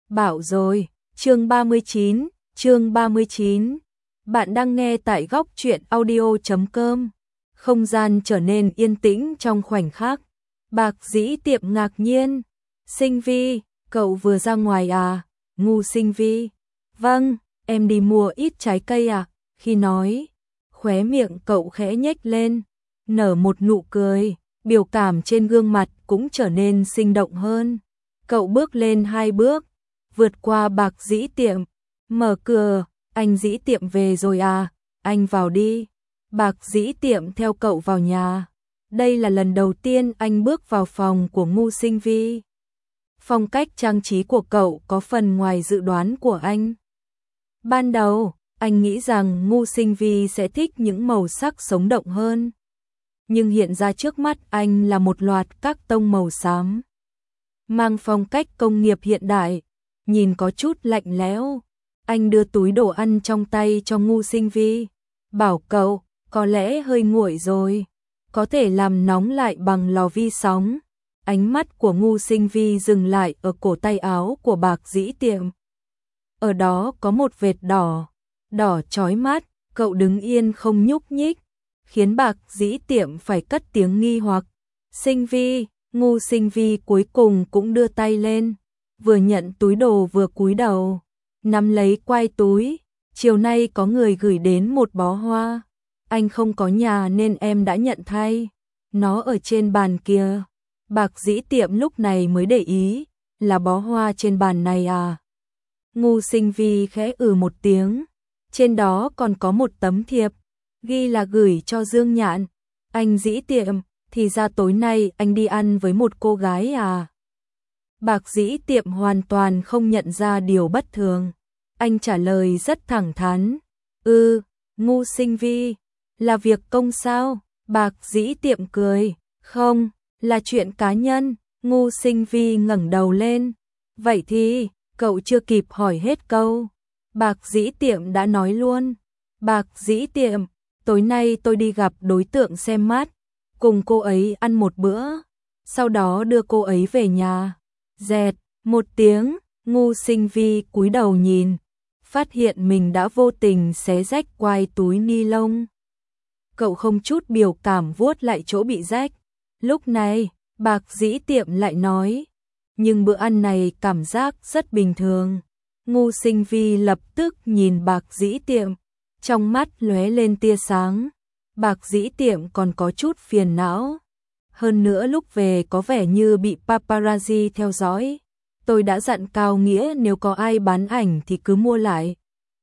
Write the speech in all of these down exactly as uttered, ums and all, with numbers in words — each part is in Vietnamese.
Bảo rồi, chương ba mươi chín, chương ba mươi chín. Bạn đang nghe tại góc truyện audio chấm com. Không gian trở nên yên tĩnh trong khoảnh khắc. Bạc Dĩ Tiệm ngạc nhiên. Sinh Vi, cậu vừa ra ngoài à? Ngu Sinh Vi. Vâng, em đi mua ít trái cây à? Khi nói, khóe miệng cậu khẽ nhếch lên, nở một nụ cười, biểu cảm trên gương mặt cũng trở nên sinh động hơn. Cậu bước lên hai bước, vượt qua Bạc Dĩ Tiệm, mở cửa, anh Dĩ Tiệm về rồi à, anh vào đi. Bạc Dĩ Tiệm theo cậu vào nhà. Đây là lần đầu tiên anh bước vào phòng của Ngu Sinh Vi. Phong cách trang trí của cậu có phần ngoài dự đoán của anh. Ban đầu, anh nghĩ rằng Ngu Sinh Vi sẽ thích những màu sắc sống động hơn. Nhưng hiện ra trước mắt anh là một loạt các tông màu xám, mang phong cách công nghiệp hiện đại, nhìn có chút lạnh lẽo. Anh đưa túi đồ ăn trong tay cho Ngu Sinh Vi, bảo cậu, có lẽ hơi nguội rồi, có thể làm nóng lại bằng lò vi sóng. Ánh mắt của Ngu Sinh Vi dừng lại ở cổ tay áo của Bạc Dĩ Tiệm. Ở đó có một vệt đỏ, đỏ chói mắt, cậu đứng yên không nhúc nhích, khiến Bạc Dĩ Tiệm phải cất tiếng nghi hoặc. Sinh Vi, Ngu Sinh Vi cuối cùng cũng đưa tay lên, vừa nhận túi đồ vừa cúi đầu, nắm lấy quai túi. Chiều nay có người gửi đến một bó hoa, anh không có nhà nên em đã nhận thay, nó ở trên bàn kia. Bạc Dĩ Tiệm lúc này mới để ý, là bó hoa trên bàn này à? Ngu Sinh Vi khẽ ừ một tiếng, trên đó còn có một tấm thiệp, ghi là gửi cho Dương Nhạn. Anh Dĩ Tiệm, thì ra tối nay anh đi ăn với một cô gái à? Bạc Dĩ Tiệm hoàn toàn không nhận ra điều bất thường. Anh trả lời rất thẳng thắn. Ừ, Ngu Sinh Vi, là việc công sao? Bạc Dĩ Tiệm cười. Không, là chuyện cá nhân. Ngu Sinh Vi ngẩng đầu lên. Vậy thì, cậu chưa kịp hỏi hết câu, Bạc Dĩ Tiệm đã nói luôn. Bạc Dĩ Tiệm, tối nay tôi đi gặp đối tượng xem mắt, cùng cô ấy ăn một bữa, sau đó đưa cô ấy về nhà. Dẹt, một tiếng, Ngu Sinh Vi cúi đầu nhìn, phát hiện mình đã vô tình xé rách quai túi ni lông. Cậu không chút biểu cảm vuốt lại chỗ bị rách. Lúc này, Bạc Dĩ Tiệm lại nói, nhưng bữa ăn này cảm giác rất bình thường. Ngu Sinh Vi lập tức nhìn Bạc Dĩ Tiệm, trong mắt lóe lên tia sáng. Bạc Dĩ Tiệm còn có chút phiền não. Hơn nữa lúc về có vẻ như bị paparazzi theo dõi. Tôi đã dặn Cao Nghĩa nếu có ai bán ảnh thì cứ mua lại.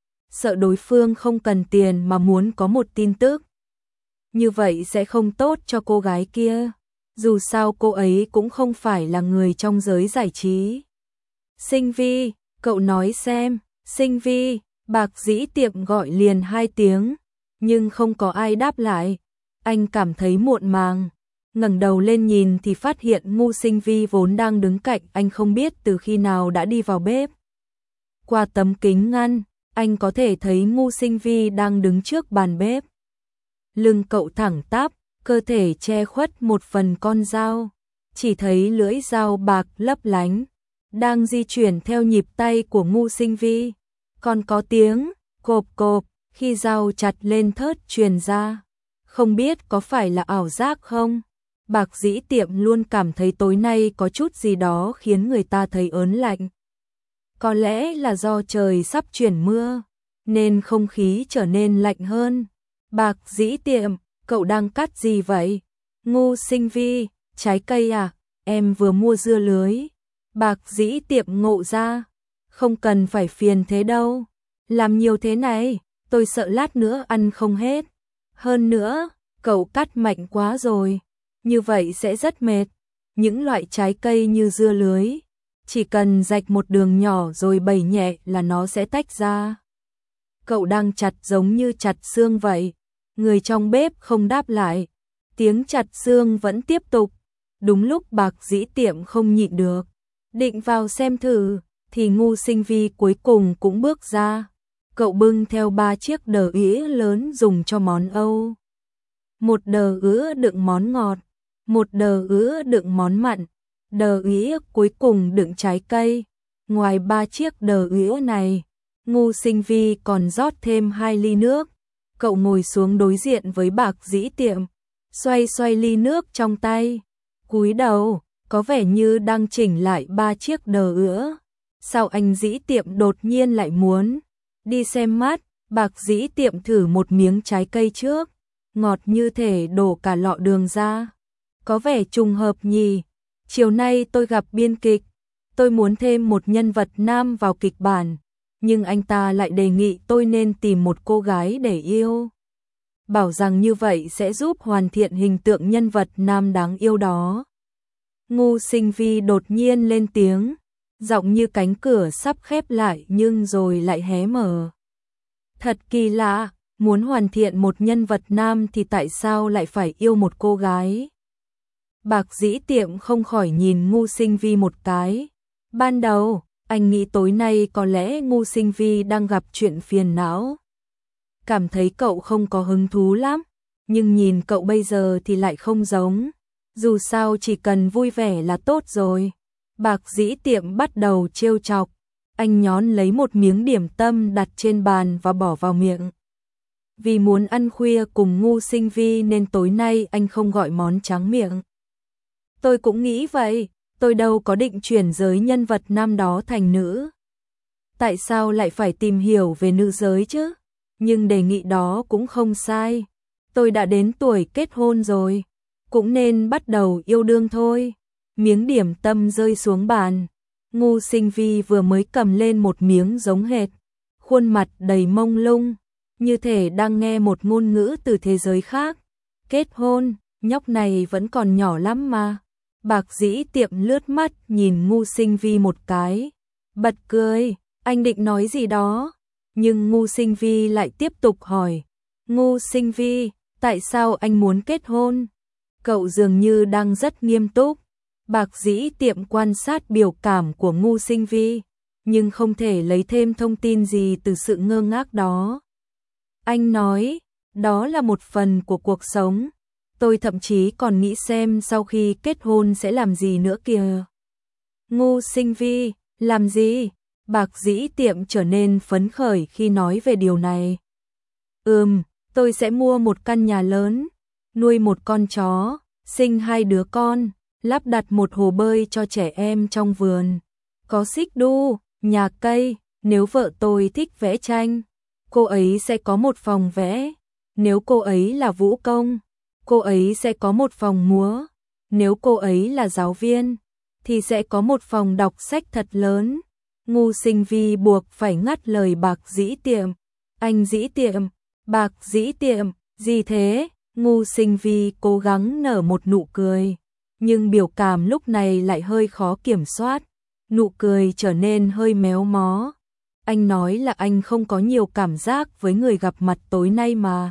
Sợ đối phương không cần tiền mà muốn có một tin tức. Như vậy sẽ không tốt cho cô gái kia. Dù sao cô ấy cũng không phải là người trong giới giải trí. Sinh Vi, cậu nói xem. Sinh Vi, Bạc Dĩ Tiệm gọi liền hai tiếng, nhưng không có ai đáp lại. Anh cảm thấy muộn màng, ngẩng đầu lên nhìn thì phát hiện Ngu Sinh Vi vốn đang đứng cạnh anh không biết từ khi nào đã đi vào bếp. Qua tấm kính ngăn, anh có thể thấy Ngu Sinh Vi đang đứng trước bàn bếp. Lưng cậu thẳng tắp, cơ thể che khuất một phần con dao, chỉ thấy lưỡi dao bạc lấp lánh, đang di chuyển theo nhịp tay của Ngu Sinh Vi. Còn có tiếng cộp cộp khi dao chặt lên thớt truyền ra. Không biết có phải là ảo giác không? Bạc Dĩ Tiệm luôn cảm thấy tối nay có chút gì đó khiến người ta thấy ớn lạnh. Có lẽ là do trời sắp chuyển mưa, nên không khí trở nên lạnh hơn. Bạc Dĩ Tiệm, cậu đang cắt gì vậy? Ngu Sinh Vi, trái cây à? Em vừa mua dưa lưới. Bạc Dĩ Tiệm ngộ ra. Không cần phải phiền thế đâu. Làm nhiều thế này, tôi sợ lát nữa ăn không hết. Hơn nữa, cậu cắt mạnh quá rồi. Như vậy sẽ rất mệt. Những loại trái cây như dưa lưới, chỉ cần rạch một đường nhỏ rồi bẩy nhẹ là nó sẽ tách ra. Cậu đang chặt giống như chặt xương vậy. Người trong bếp không đáp lại. Tiếng chặt xương vẫn tiếp tục. Đúng lúc Bạc Dĩ Tiệm không nhịn được, định vào xem thử, thì Ngu Sinh Vi cuối cùng cũng bước ra. Cậu bưng theo ba chiếc đờ ĩa lớn dùng cho món Âu. Một đờ ứa đựng món ngọt, một đờ ứa đựng món mặn, đờ ĩa cuối cùng đựng trái cây. Ngoài ba chiếc đờ ứa này, Ngô Sinh Vi còn rót thêm hai ly nước. Cậu ngồi xuống đối diện với Bạc Dĩ Tiệm, xoay xoay ly nước trong tay, cúi đầu, có vẻ như đang chỉnh lại ba chiếc đờ ứa. Sao anh Dĩ Tiệm đột nhiên lại muốn đi xem mắt? Bạc Dĩ Tiệm thử một miếng trái cây trước, ngọt như thể đổ cả lọ đường ra. Có vẻ trùng hợp nhỉ. Chiều nay tôi gặp biên kịch, tôi muốn thêm một nhân vật nam vào kịch bản, nhưng anh ta lại đề nghị tôi nên tìm một cô gái để yêu. Bảo rằng như vậy sẽ giúp hoàn thiện hình tượng nhân vật nam đáng yêu đó. Ngô Sinh Vi đột nhiên lên tiếng, giọng như cánh cửa sắp khép lại nhưng rồi lại hé mở. Thật kỳ lạ, muốn hoàn thiện một nhân vật nam thì tại sao lại phải yêu một cô gái? Bạc Dĩ Tiệm không khỏi nhìn Ngô Sinh Vi một cái. Ban đầu, anh nghĩ tối nay có lẽ Ngô Sinh Vi đang gặp chuyện phiền não. Cảm thấy cậu không có hứng thú lắm, nhưng nhìn cậu bây giờ thì lại không giống. Dù sao chỉ cần vui vẻ là tốt rồi. Bạc Dĩ Tiệm bắt đầu trêu chọc. Anh nhón lấy một miếng điểm tâm đặt trên bàn và bỏ vào miệng. Vì muốn ăn khuya cùng Ngô Sinh Vi nên tối nay anh không gọi món tráng miệng. Tôi cũng nghĩ vậy, tôi đâu có định chuyển giới nhân vật nam đó thành nữ. Tại sao lại phải tìm hiểu về nữ giới chứ? Nhưng đề nghị đó cũng không sai. Tôi đã đến tuổi kết hôn rồi, cũng nên bắt đầu yêu đương thôi. Miếng điểm tâm rơi xuống bàn. Ngô Sinh Vi vừa mới cầm lên một miếng giống hệt, khuôn mặt đầy mông lung, như thể đang nghe một ngôn ngữ từ thế giới khác. Kết hôn, nhóc này vẫn còn nhỏ lắm mà. Bạc Dĩ Tiệm lướt mắt nhìn Ngô Sinh Vi một cái, bật cười, anh định nói gì đó, nhưng Ngô Sinh Vi lại tiếp tục hỏi. Ngô Sinh Vi, tại sao anh muốn kết hôn? Cậu dường như đang rất nghiêm túc. Bạc Dĩ Tiệm quan sát biểu cảm của Ngô Sinh Vi, nhưng không thể lấy thêm thông tin gì từ sự ngơ ngác đó. Anh nói, đó là một phần của cuộc sống. Tôi thậm chí còn nghĩ xem sau khi kết hôn sẽ làm gì nữa kìa. Ngô Sinh Vi, làm gì? Bạc Dĩ Tiệm trở nên phấn khởi khi nói về điều này. Ừm, tôi sẽ mua một căn nhà lớn, nuôi một con chó, sinh hai đứa con, lắp đặt một hồ bơi cho trẻ em trong vườn, có xích đu, nhà cây. Nếu vợ tôi thích vẽ tranh, cô ấy sẽ có một phòng vẽ. Nếu cô ấy là vũ công, cô ấy sẽ có một phòng múa. Nếu cô ấy là giáo viên, thì sẽ có một phòng đọc sách thật lớn. Ngô Sinh Vi buộc phải ngắt lời Bạc Dĩ Tiệm. Anh Dĩ Tiệm, Bạc Dĩ Tiệm, gì thế? Ngô Sinh Vi cố gắng nở một nụ cười, nhưng biểu cảm lúc này lại hơi khó kiểm soát. Nụ cười trở nên hơi méo mó. Anh nói là anh không có nhiều cảm giác với người gặp mặt tối nay mà.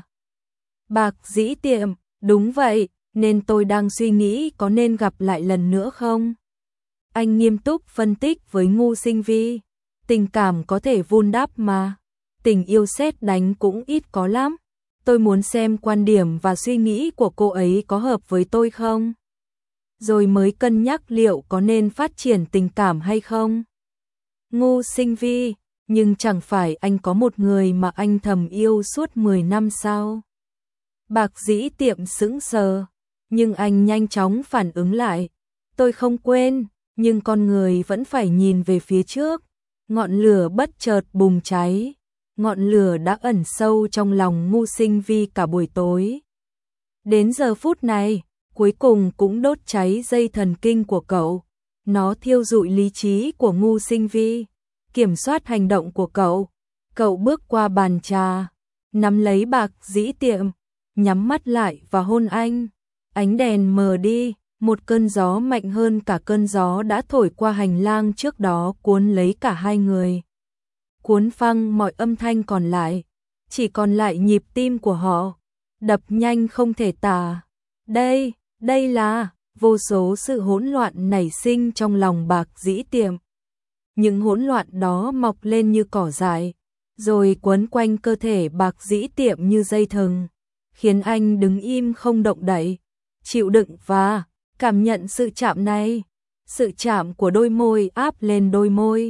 Bạc Dĩ Tiệm, đúng vậy, nên tôi đang suy nghĩ có nên gặp lại lần nữa không? Anh nghiêm túc phân tích với Ngô Sinh Vi. Tình cảm có thể vun đắp mà. Tình yêu sét đánh cũng ít có lắm. Tôi muốn xem quan điểm và suy nghĩ của cô ấy có hợp với tôi không? Rồi mới cân nhắc liệu có nên phát triển tình cảm hay không. Ngô Sinh Vi, nhưng chẳng phải anh có một người mà anh thầm yêu suốt mười năm sao? Bạc Dĩ Tiệm sững sờ, nhưng anh nhanh chóng phản ứng lại. Tôi không quên, nhưng con người vẫn phải nhìn về phía trước. Ngọn lửa bất chợt bùng cháy. Ngọn lửa đã ẩn sâu trong lòng Ngô Sinh Vi cả buổi tối. Đến giờ phút này, cuối cùng cũng đốt cháy dây thần kinh của cậu. Nó thiêu rụi lý trí của Ngô Sinh Vi, kiểm soát hành động của cậu. Cậu bước qua bàn trà, nắm lấy Bạc Dĩ Tiệm, nhắm mắt lại và hôn anh. Ánh đèn mờ đi, một cơn gió mạnh hơn cả cơn gió đã thổi qua hành lang trước đó cuốn lấy cả hai người. Cuốn phăng mọi âm thanh còn lại, chỉ còn lại nhịp tim của họ, đập nhanh không thể tả. Đây, đây là vô số sự hỗn loạn nảy sinh trong lòng Bạc Dĩ Tiệm. Những hỗn loạn đó mọc lên như cỏ dại, rồi quấn quanh cơ thể Bạc Dĩ Tiệm như dây thừng, khiến anh đứng im không động đậy, chịu đựng và cảm nhận sự chạm này, sự chạm của đôi môi áp lên đôi môi.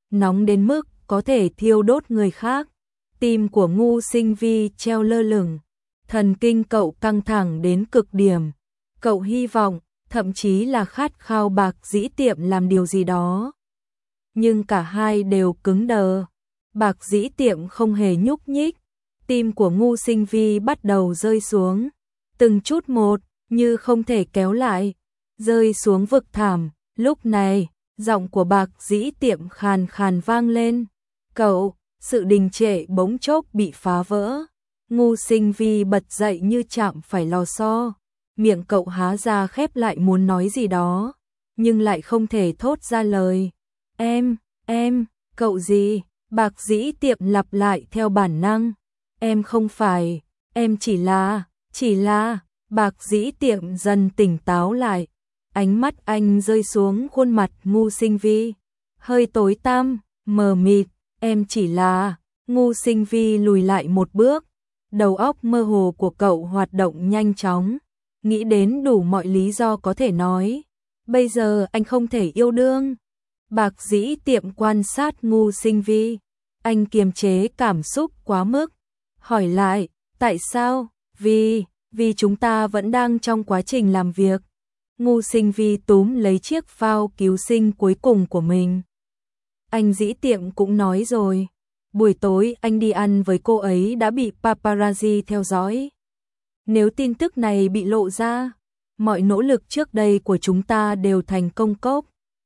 nóng đến mức có thể thiêu đốt người khác. Tim của Ngu Sinh Vi treo lơ lửng, thần kinh cậu căng thẳng đến cực điểm. Cậu hy vọng, thậm chí là khát khao Bạc Dĩ Tiệm làm điều gì đó. Nhưng cả hai đều cứng đờ. Bạc Dĩ Tiệm không hề nhúc nhích. Tim của Ngu Sinh Vi bắt đầu rơi xuống, từng chút một, như không thể kéo lại, rơi xuống vực thẳm. Lúc này, giọng của Bạc Dĩ Tiệm khàn khàn vang lên. Cậu, sự đình trệ bỗng chốc bị phá vỡ. Ngu Sinh Vi bật dậy như chạm phải lò xo. Miệng cậu há ra khép lại muốn nói gì đó, nhưng lại không thể thốt ra lời. Em, em, cậu gì? Bạc Dĩ Tiệm lặp lại theo bản năng. Em không phải, em chỉ là, chỉ là. Bạc Dĩ Tiệm dần tỉnh táo lại. Ánh mắt anh rơi xuống khuôn mặt Ngu Sinh Vi, hơi tối tăm, mờ mịt. Em chỉ là. Ngu Sinh Vi lùi lại một bước. Đầu óc mơ hồ của cậu hoạt động nhanh chóng, nghĩ đến đủ mọi lý do có thể nói. Bây giờ anh không thể yêu đương. Bạc Dĩ Tiệm quan sát Ngu Sinh Vi. Anh kiềm chế cảm xúc quá mức. Hỏi lại, tại sao? Vì, vì chúng ta vẫn đang trong quá trình làm việc. Ngu Sinh Vi túm lấy chiếc phao cứu sinh cuối cùng của mình. Anh Dĩ Tiệm cũng nói rồi. Buổi tối anh đi ăn với cô ấy đã bị paparazzi theo dõi. Nếu tin tức này bị lộ ra, mọi nỗ lực trước đây của chúng ta đều thành công cốc.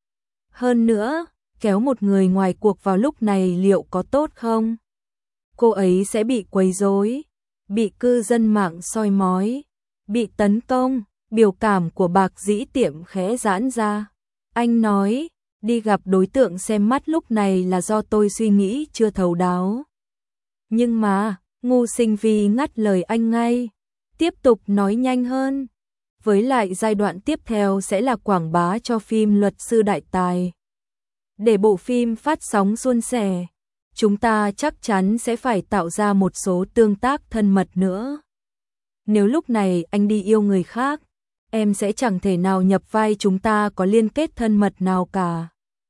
Hơn nữa, kéo một người ngoài cuộc vào lúc này liệu có tốt không? Cô ấy sẽ bị quấy rối, bị cư dân mạng soi mói, bị tấn công. Biểu cảm của Bạc Dĩ Tiệm khẽ giãn ra. Anh nói, đi gặp đối tượng xem mắt lúc này là do tôi suy nghĩ chưa thấu đáo. Nhưng mà, Ngu Sinh Vi ngắt lời anh ngay, tiếp tục nói nhanh hơn. Với lại giai đoạn tiếp theo sẽ là quảng bá cho phim Luật sư Đại Tài. Để bộ phim phát sóng suôn sẻ, chúng ta chắc chắn sẽ phải tạo ra một số tương tác thân mật nữa. Nếu lúc này anh đi yêu người khác, em sẽ chẳng thể nào nhập vai chúng ta có liên kết thân mật nào cả.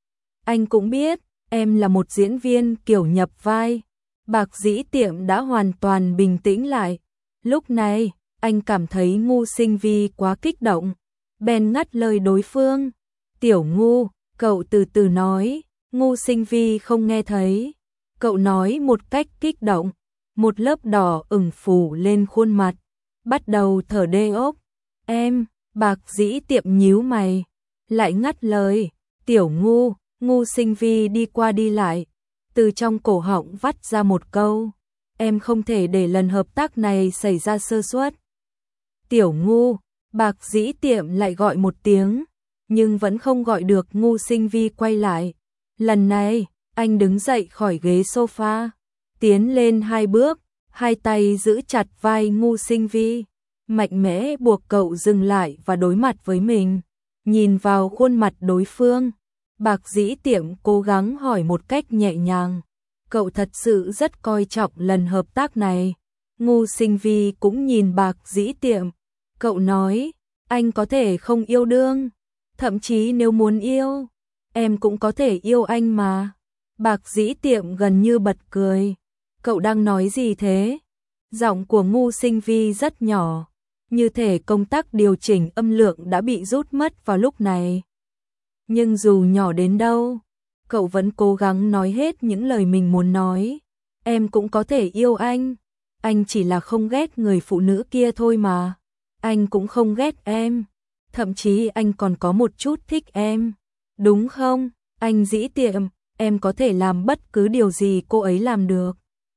Anh cũng biết, em là một diễn viên kiểu nhập vai. Bạc Dĩ Tiệm đã hoàn toàn bình tĩnh lại. Lúc này, anh cảm thấy Ngu Sinh Vi quá kích động, bèn ngắt lời đối phương. Tiểu Ngu, cậu từ từ nói. Ngu Sinh Vi không nghe thấy. Cậu nói một cách kích động, một lớp đỏ ửng phủ lên khuôn mặt, bắt đầu thở đê ốc. Em, Bạc Dĩ Tiệm nhíu mày, lại ngắt lời. Tiểu Ngu. Ngu Sinh Vi đi qua đi lại, từ trong cổ họng vắt ra một câu. Em không thể để lần hợp tác này xảy ra sơ suất. Tiểu Ngu. Bạc Dĩ Tiệm lại gọi một tiếng, nhưng vẫn không gọi được Ngu Sinh Vi quay lại. Lần này, anh đứng dậy khỏi ghế sofa, tiến lên hai bước, hai tay giữ chặt vai Ngu Sinh Vi, mạnh mẽ buộc cậu dừng lại và đối mặt với mình, nhìn vào khuôn mặt đối phương. Bạc Dĩ Tiệm cố gắng hỏi một cách nhẹ nhàng, cậu thật sự rất coi trọng lần hợp tác này. Ngu Sinh Vi cũng nhìn Bạc Dĩ Tiệm, cậu nói, anh có thể không yêu đương, thậm chí nếu muốn yêu, em cũng có thể yêu anh mà. Bạc Dĩ Tiệm gần như bật cười, cậu đang nói gì thế? Giọng của Ngu Sinh Vi rất nhỏ, như thể công tác điều chỉnh âm lượng đã bị rút mất vào lúc này. Nhưng dù nhỏ đến đâu, cậu vẫn cố gắng nói hết những lời mình muốn nói. Em cũng có thể yêu anh, anh chỉ là không ghét người phụ nữ kia thôi mà. Anh cũng không ghét em, thậm chí anh còn có một chút thích em. Đúng không, anh Dĩ Tiệm, em có thể làm bất cứ điều gì cô ấy làm được.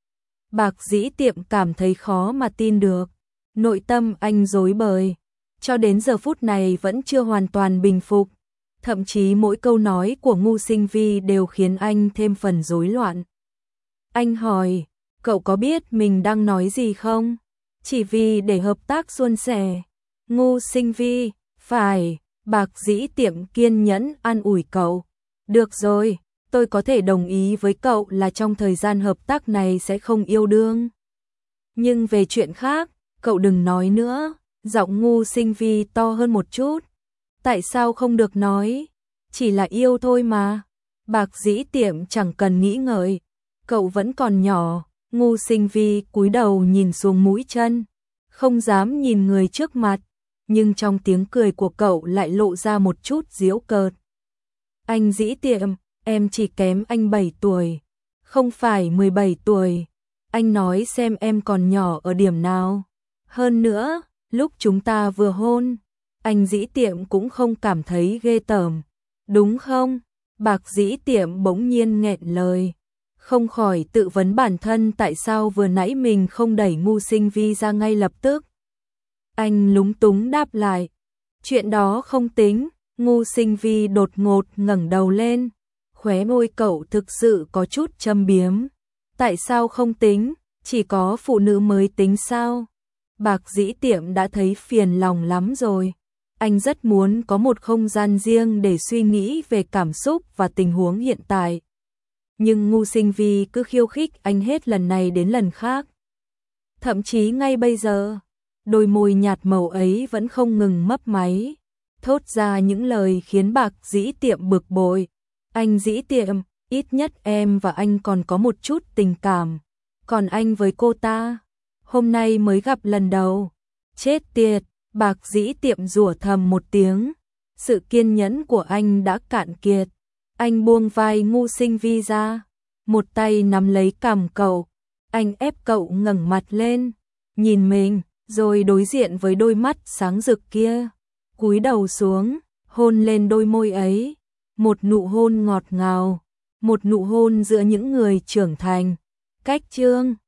Bạc Dĩ Tiệm cảm thấy khó mà tin được, nội tâm anh rối bời, cho đến giờ phút này vẫn chưa hoàn toàn bình phục. Thậm chí mỗi câu nói của Ngu Sinh Vi đều khiến anh thêm phần rối loạn. Anh hỏi, cậu có biết mình đang nói gì không? Chỉ vì để hợp tác suôn sẻ. Ngu Sinh Vi, phải. Bạc Dĩ Tiệm kiên nhẫn an ủi cậu. Được rồi, tôi có thể đồng ý với cậu là trong thời gian hợp tác này sẽ không yêu đương. Nhưng về chuyện khác, cậu đừng nói nữa. Giọng Ngu Sinh Vi to hơn một chút. Tại sao không được nói? Chỉ là yêu thôi mà. Bạc Dĩ Tiệm chẳng cần nghĩ ngợi, cậu vẫn còn nhỏ. Ngô Sinh Vi cúi đầu nhìn xuống mũi chân, không dám nhìn người trước mặt, nhưng trong tiếng cười của cậu lại lộ ra một chút giễu cợt. Anh Dĩ Tiệm, em chỉ kém anh bảy tuổi, không phải mười bảy tuổi. Anh nói xem em còn nhỏ ở điểm nào. Hơn nữa, lúc chúng ta vừa hôn, anh Dĩ Tiệm cũng không cảm thấy ghê tởm, đúng không? Bạc Dĩ Tiệm bỗng nhiên nghẹn lời, không khỏi tự vấn bản thân tại sao vừa nãy mình không đẩy Ngô Sinh Vi ra ngay lập tức. Anh lúng túng đáp lại, chuyện đó không tính. Ngô Sinh Vi đột ngột ngẩng đầu lên, khóe môi cậu thực sự có chút châm biếm. Tại sao không tính, chỉ có phụ nữ mới tính sao? Bạc Dĩ Tiệm đã thấy phiền lòng lắm rồi. Anh rất muốn có một không gian riêng để suy nghĩ về cảm xúc và tình huống hiện tại. Nhưng Ngô Sinh Vi cứ khiêu khích anh hết lần này đến lần khác. Thậm chí ngay bây giờ, đôi môi nhạt màu ấy vẫn không ngừng mấp máy, thốt ra những lời khiến Bạc Dĩ Tiệm bực bội. Anh Dĩ Tiệm, ít nhất em và anh còn có một chút tình cảm, còn anh với cô ta, hôm nay mới gặp lần đầu. Chết tiệt, Bạc Dĩ Tiệm rủa thầm một tiếng, sự kiên nhẫn của anh đã cạn kiệt. Anh buông vai Ngô Sinh Vi ra, một tay nắm lấy cằm cậu, anh ép cậu ngẩng mặt lên, nhìn mình, rồi đối diện với đôi mắt sáng rực kia, cúi đầu xuống, hôn lên đôi môi ấy, một nụ hôn ngọt ngào, một nụ hôn giữa những người trưởng thành. Cách chương